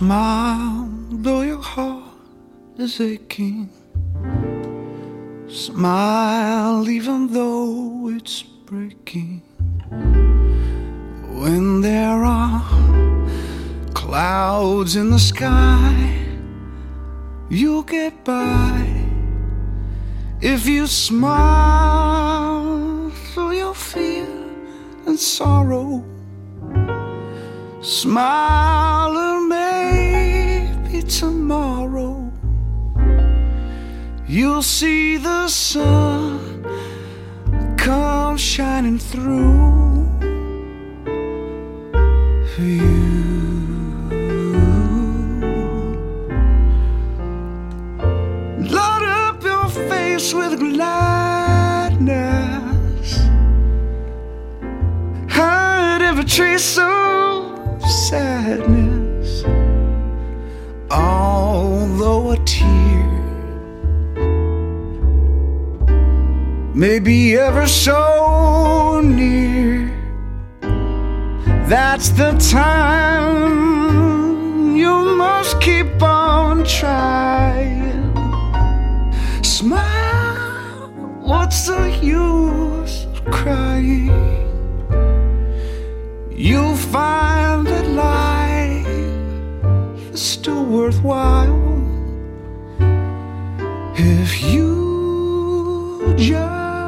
Smile though your heart is aching. Smile even though it's breaking. When there are clouds in the sky, you'll get by if you smile through your fear and sorrow. Smile and maybe tomorrow you'll see the sun come shining through for you. Light up your face with gladness, hide every trace of sadness. Although a tear may be ever so near, that's the time you must keep on trying. Smile, what's the use of crying? You'll find that life is still worthwhile if you just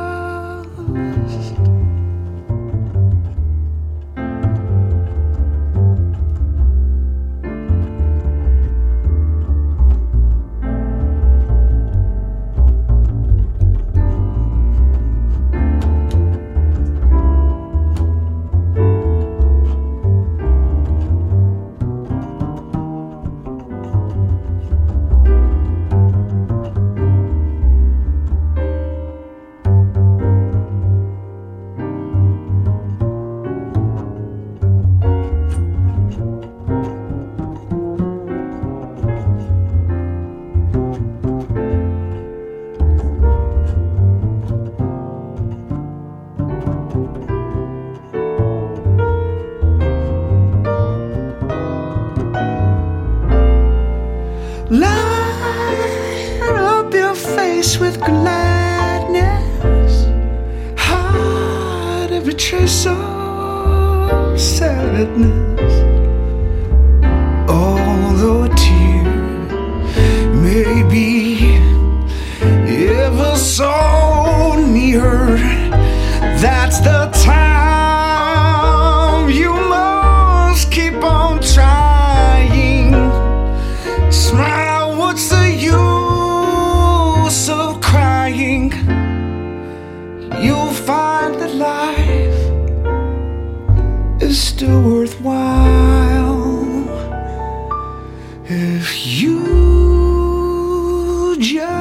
light up your face with gladness, hide every trace of sadness. Although a tear may be ever so near, that's the time you must keep on trying. Smile, what's the use of crying? You'll find that life is still worthwhile if you just